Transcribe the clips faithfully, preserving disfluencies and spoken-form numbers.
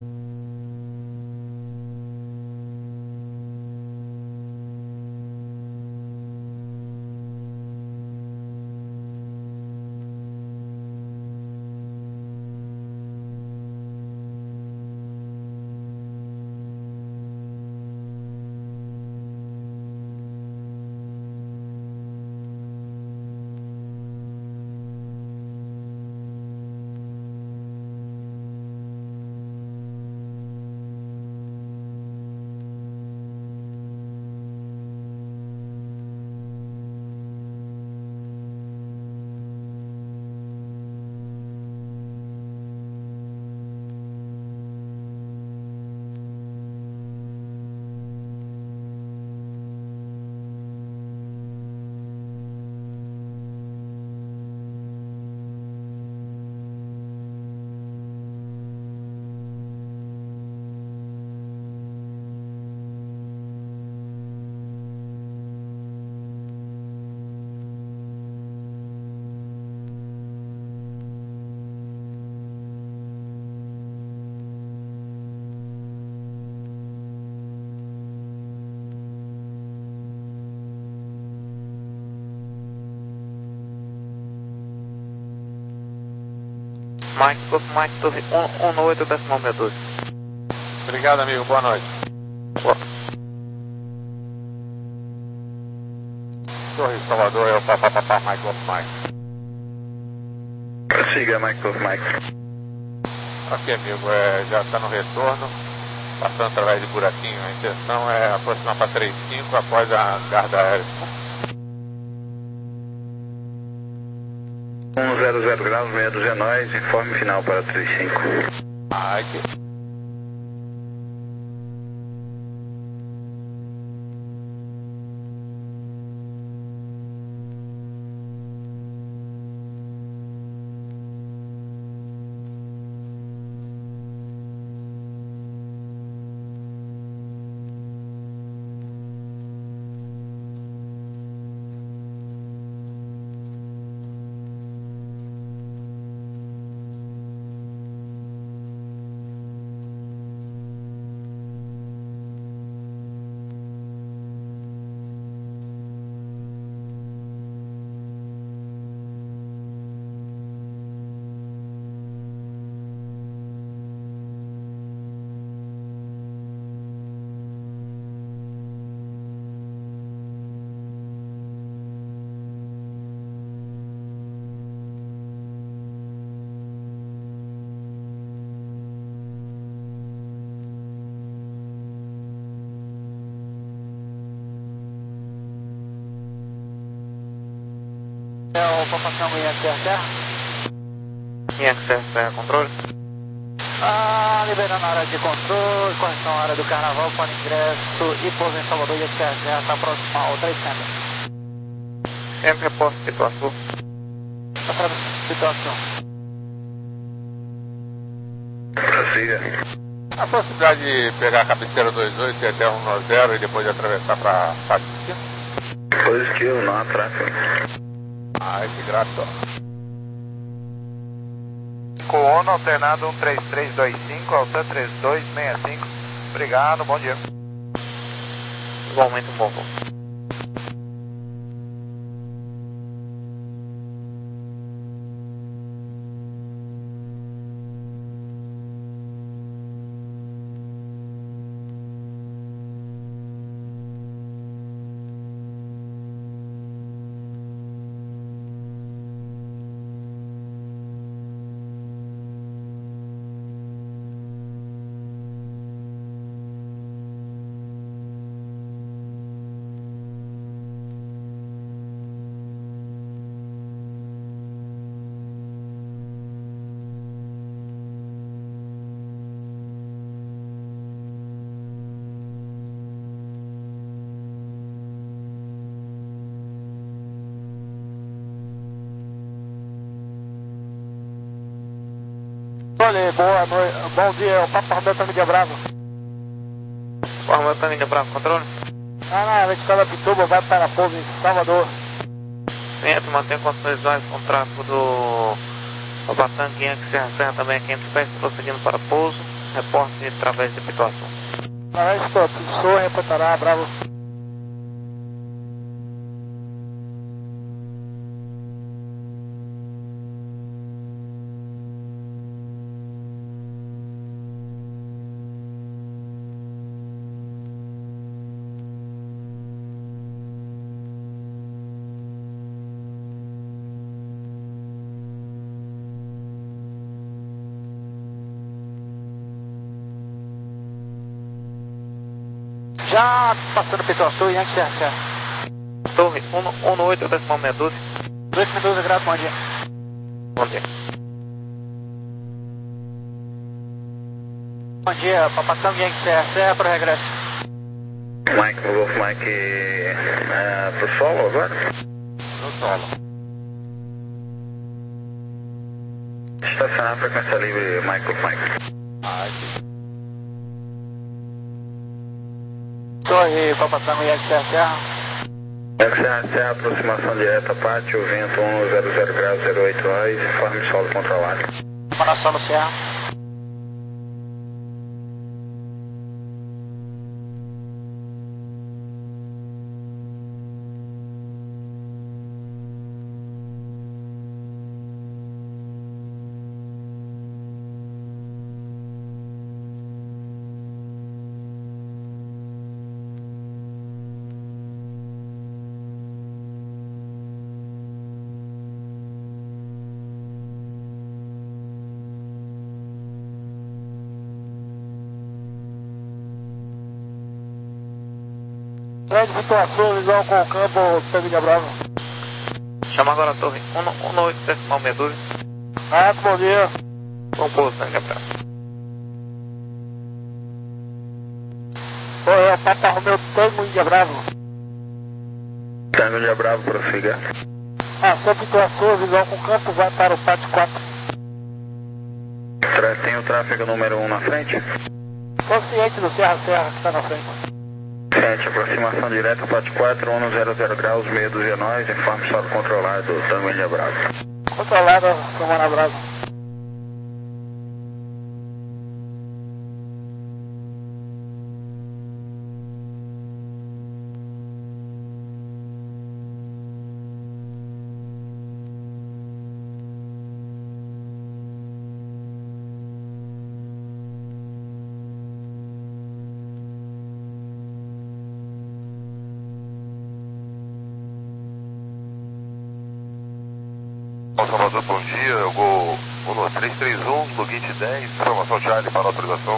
Mike, Golf Mike, torre um um oito, decimal sessenta e dois. Obrigado, amigo. Boa noite. Boa. Torre Salvador, é o papapá, Mike, Golf Mike. Siga, Mike, Golf Mike. Ok, amigo, é, já está no retorno, passando através de buraquinho. A intenção é aproximar para trinta e cinco após a guarda aérea. um zero zero graus, meia dúzia nós, informe final para trinta e cinco. Ai, que... É o Papacango Yankee Terra? Yankee Terra, controle. Ah, liberando a área de controle, correção à área do Carnaval para ingresso e pouso em Salvador, Yankee Terra está próximo ao três centros. Sempre reposto de situação. Essa situação. Prossiga. A possibilidade de pegar a cabeceira dois oito e até um zero e depois atravessar para Patricia? Positivo, não há tráfego. Ai, que graça. Coono, alternado um três três dois cinco, alta três dois seis cinco. Obrigado, bom dia. Igualmente um bom voo. Olha, boa noite, bom dia, o Papa Roberto Mídia Bravo. Papa Roberto Mídia Bravo, controle. Ah, não, a vertical Pituba vai para pouso em Salvador. Centro, mantém condições visuais com o tráfego do Papatangue Yankee Serra Serra também a quinhentos pés, prosseguindo para pouso. Reporte através de Pituaçu. Através de Pituaçu, reportará, Bravo. Já passando Pituaçu, Yankee C R C. Torre um um oito, decimal meia dúzia. dois Medusa, grado, bom dia. Bom dia. Bom dia, Papatão, Yankee C R C, para o regresso. Mike, Golf Mike, uh, pro solo agora? No solo. Estacionar, frequência livre, Mike, Golf Mike. Ah, aqui. Torre, Papatão, Yankee C R C. Yankee C R C, aproximação direta, pátio, vento um zero zero graus, zero oito nós, informe solo controlado. Para solo Serra. Grande Pituaçu, visual com o campo, Família Bravo. Chama agora a torre um um oito, decimal meia dúzia. Ah, bom dia. Bom pouso, Tangue Bravo. Oi, é o Papa Romeu Tango Índia Bravo. Tango Índia Bravo, prossiga. Ação Pituaçu, visual com campo, vai para o pátio quatro. Tra- Tem o tráfego número um na frente? Consciente do Serra Serra que está na frente. Frente, aproximação direta, pátio quatro, um zero zero graus, meia dúzia nós, informe solo controlado, Tango Índia Bravo. Controlada, Comana Bravo. Salvador, bom dia, eu vou um três três um, login dez, informação Charlie para autorização.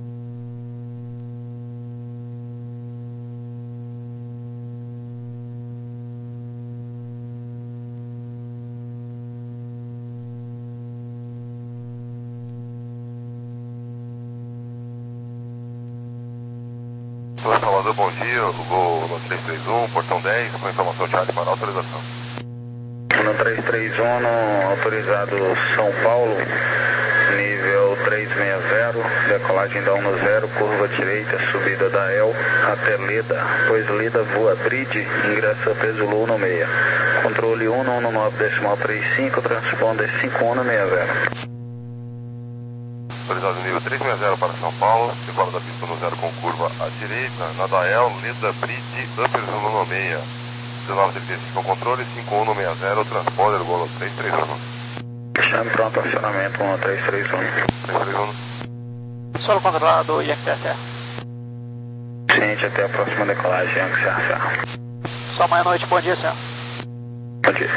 Sou Salvador, bom dia, eu vou um três três um, portão dez, com informação Charlie para autorização. No três três um, autorizado São Paulo, nível trezentos e sessenta, decolagem da um zero, curva direita, subida da E L até Leda, pois Leda voa Bridge, ingresso peso Lu no meia. Controle um um nove decimal trinta e cinco, transponder cinco um sessenta. Autorizado nível trezentos e sessenta para São Paulo, decola da pista no zero com curva à direita, na Dael, Leda, Bridge, Upper Zulu no meia. dezenove trinta e cinco controle, cinco um sessenta, transponder, golo três três um. Chame pronto, acionamento um três três um. três três um. Solo controlado, Yankee C R C. Ciente até a próxima decolagem, Yankee C R C. Só amanhã à noite, bom dia, senhor. Bom dia.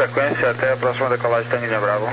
sequência até a próxima decolagem Tanguinha Bravo.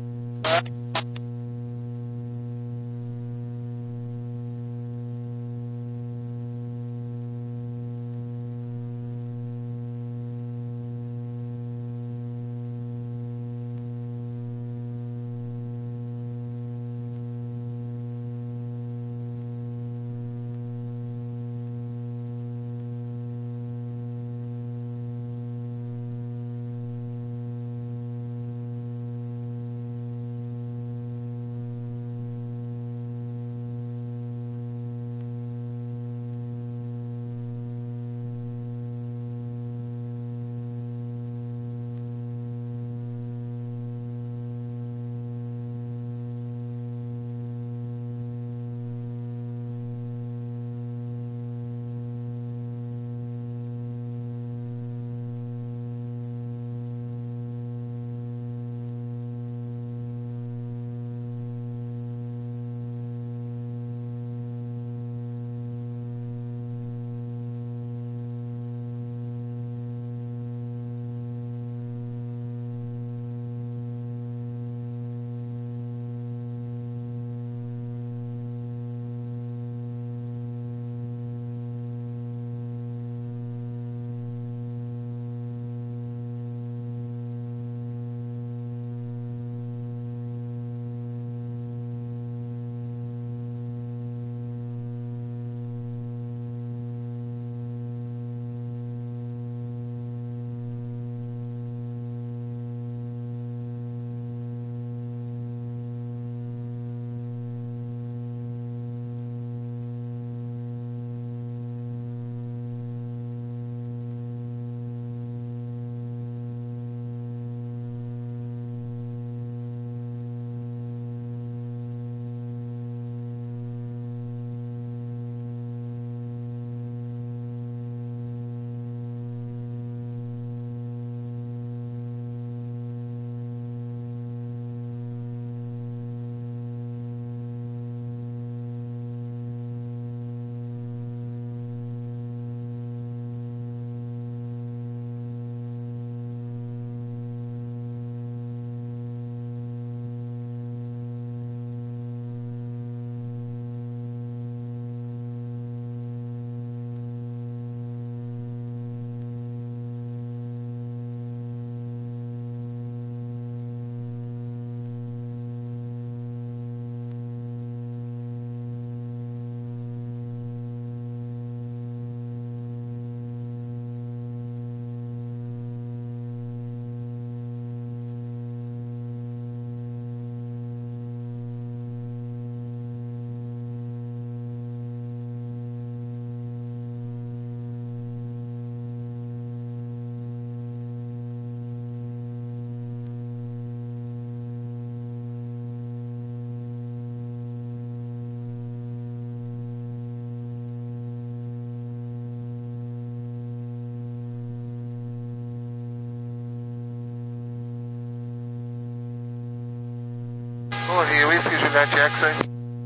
Torre, Whisky Juliet X-Ray.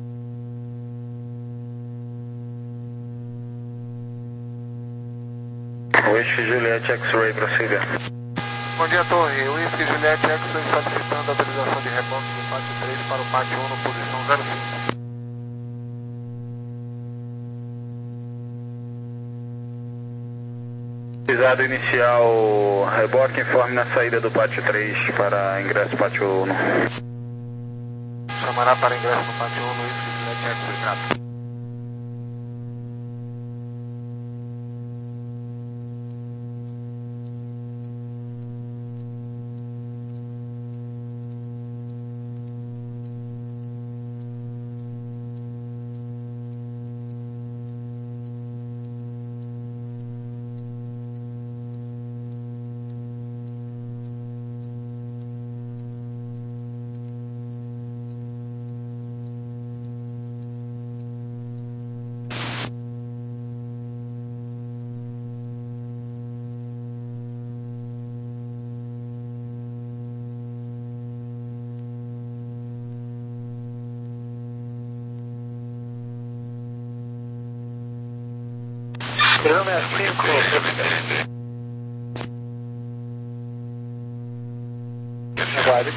Whisky Juliet X-Ray, prossiga. Bom dia, Torre. Whisky Juliet X-Ray solicitando autorização de reboque do pátio três para o pátio um no posição zero cinco. Pisado inicial, reboque, informe na saída do pátio três para ingresso pátio um. Chamará para ingresso no pátio um no Whisky Juliet X-Ray, gato. Câmera cinco. Charlie.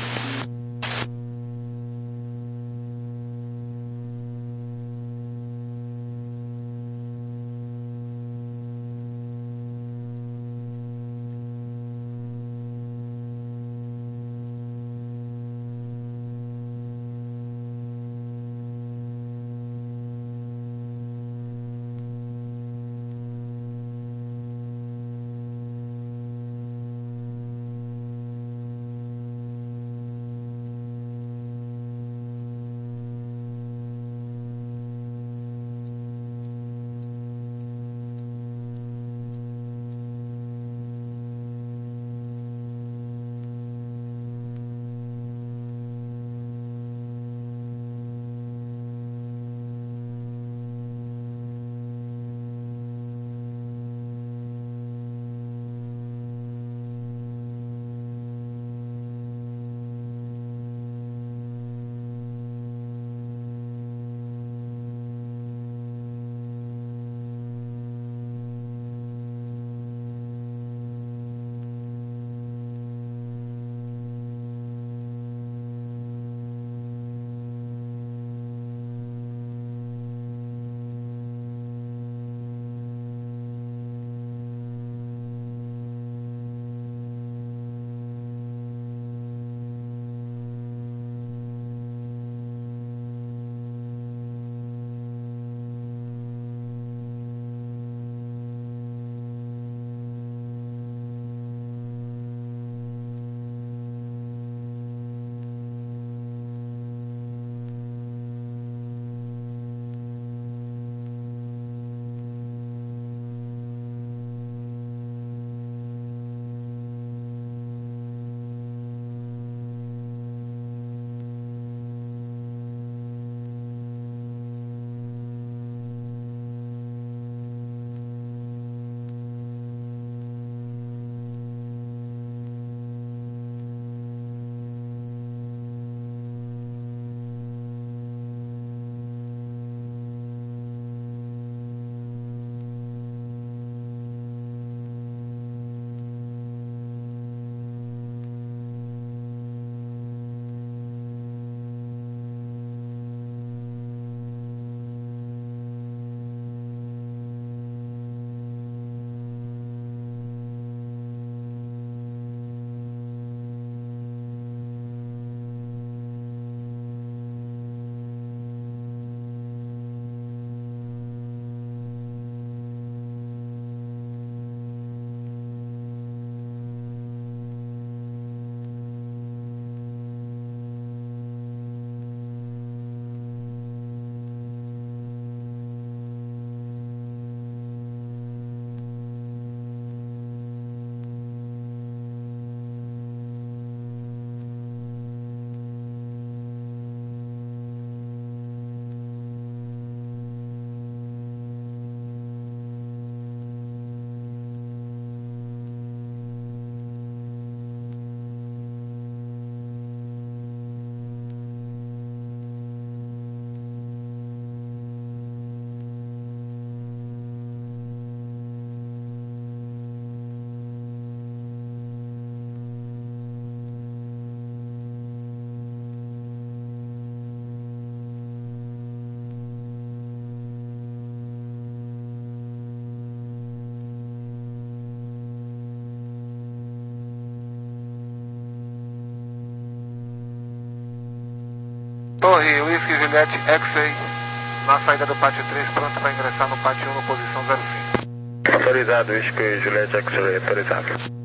Torre, Whisky Juliette X-Ray, na saída do pátio três, pronto para ingressar no pátio um, no posição zero cinco. Autorizado, Whisky Juliette X-Ray, autorizado.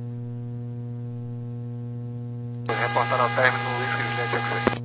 Reportar ao término, Whisky Juliette X-Ray.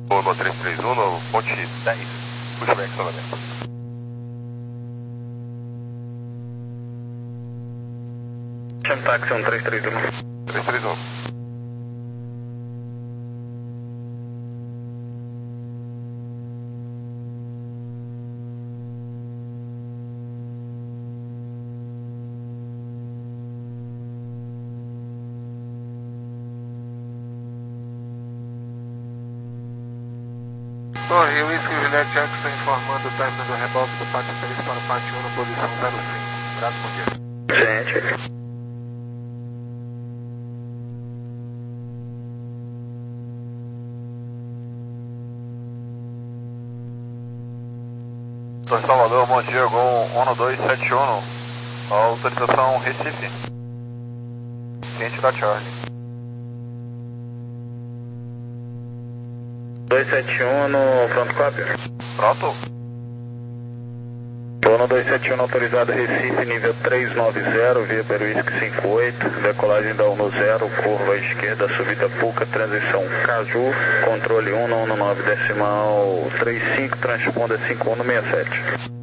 Lima três três um, no ponte dez. Pushback novamente. Chama táxi um três três um. três três um. Torre, Whisky Juliette Jackson informando o término do reboque do pátio três para o pátio um na posição zero cinco. Graças, bom dia. Gente. Torre Salvador, bom dia, Gol um dois sete um. Autorização Recife. Cliente da Charlie. dois sete um no pronto cópia. Pronto? Ono dois sete um autorizado Recife, nível três nove zero, via Peruísque cinco oito, decolagem da um no zero, curva esquerda, subida Puca, transição Caju, controle um no nove decimal três cinco, transponder cinco um no seis sete.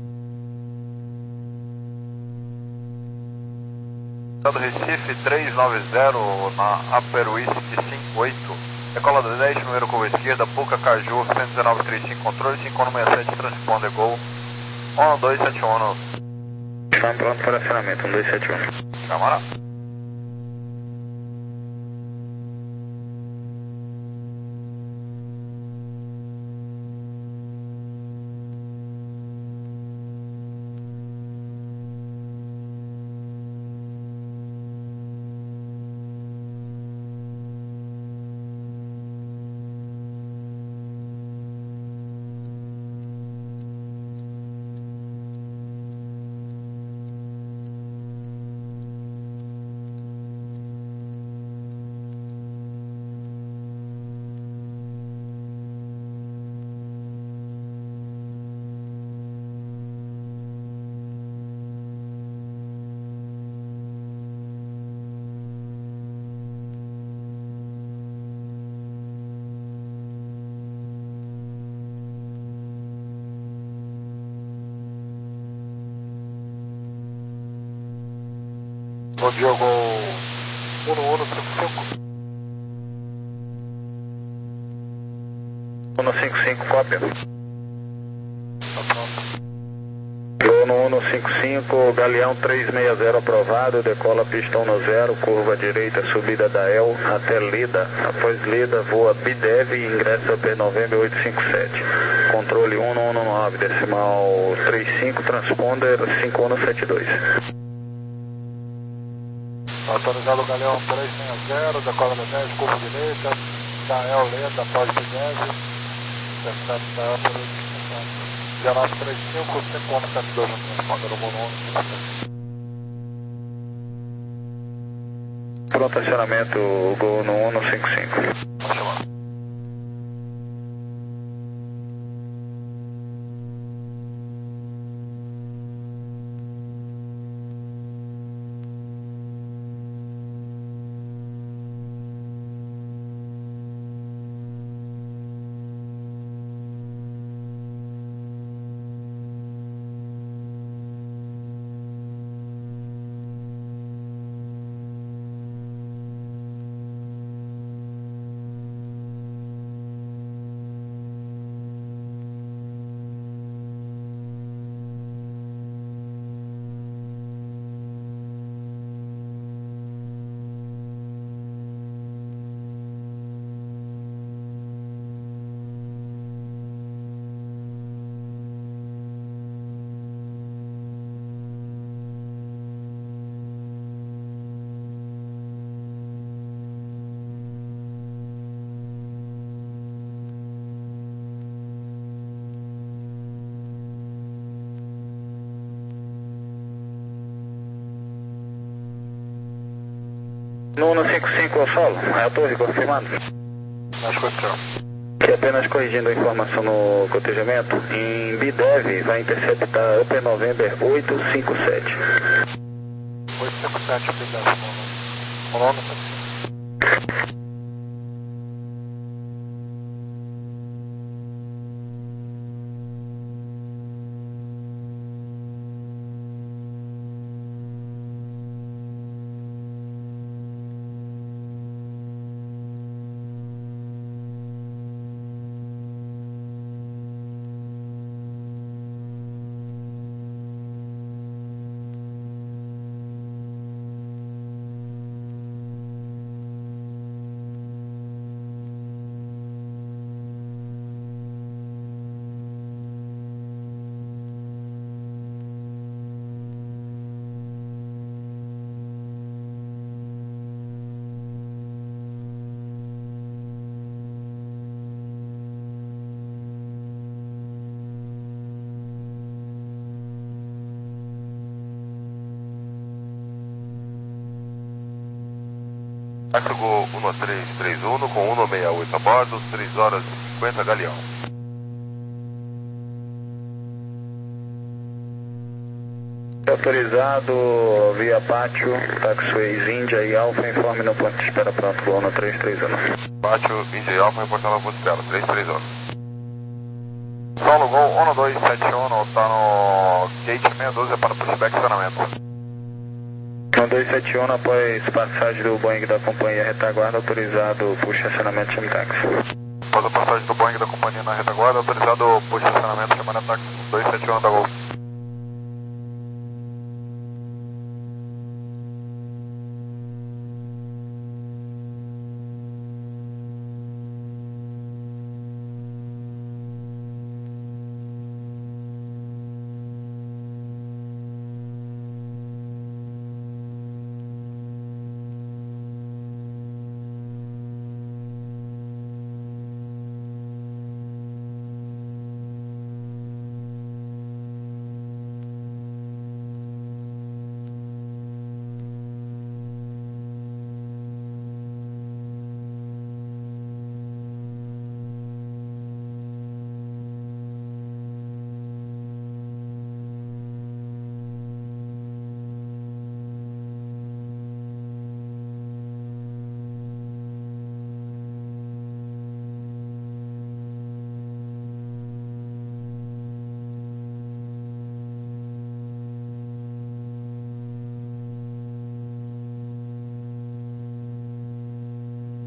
Estado Recife três nove zero na Peruísque cinco oito. Decola da dez, número curva esquerda, Puca, Caju, cento e dezenove trinta e cinco, controle cinco um no seis sete, transponder Gol um dois sete um. Chama pronto para acionamento, um dois sete um. Câmara. Bom dia, Gol um um cinco cinco. um cinco cinco, cópia. Tá pronto. Ono um cinco cinco, Galeão três seis zero aprovado, decola pista um no zero, curva direita, subida da E L até Lida. Após Lida, voa Bidev e ingressa P November oito cinco sete. Controle um um nove decimal três cinco, transponder cinco um sete dois. Autorizado o Galeão três seis zero, decola da dez, curva direita, da E L lenta, após Bidev, intercepta da Upper dezenove trinta e cinco, cinco um sete dois, transponder o Gol um. Pronto acionamento, Gol no um cinco cinco. Vamos chamar. No um cinco cinco ao solo, é a torre, confirmado. Na escuta. E apenas corrigindo a informação no cotejamento, em Bidev vai interceptar Upper November oito cinco sete. oito cinco sete, Bidev, mono. Mono, mono. Táxi Gol um três três um com cento e sessenta e oito a bordo, três horas e cinquenta Galeão. Autorizado via pátio, Taxiways Índia e Alfa, informe no ponto de espera pronto, voo no três três um. Pátio Índia e Alfa, reportando no ponto de espera, três três um. Solo Gol um dois sete um, está no gate seiscentos e doze para pushback estacionamento. um dois sete um, após passagem do Boeing da companhia retaguarda, autorizado push estacionamento chama táxi. Após a passagem do Boeing da companhia na retaguarda, autorizado push estacionamento chamando táxi dois sete um da Gol.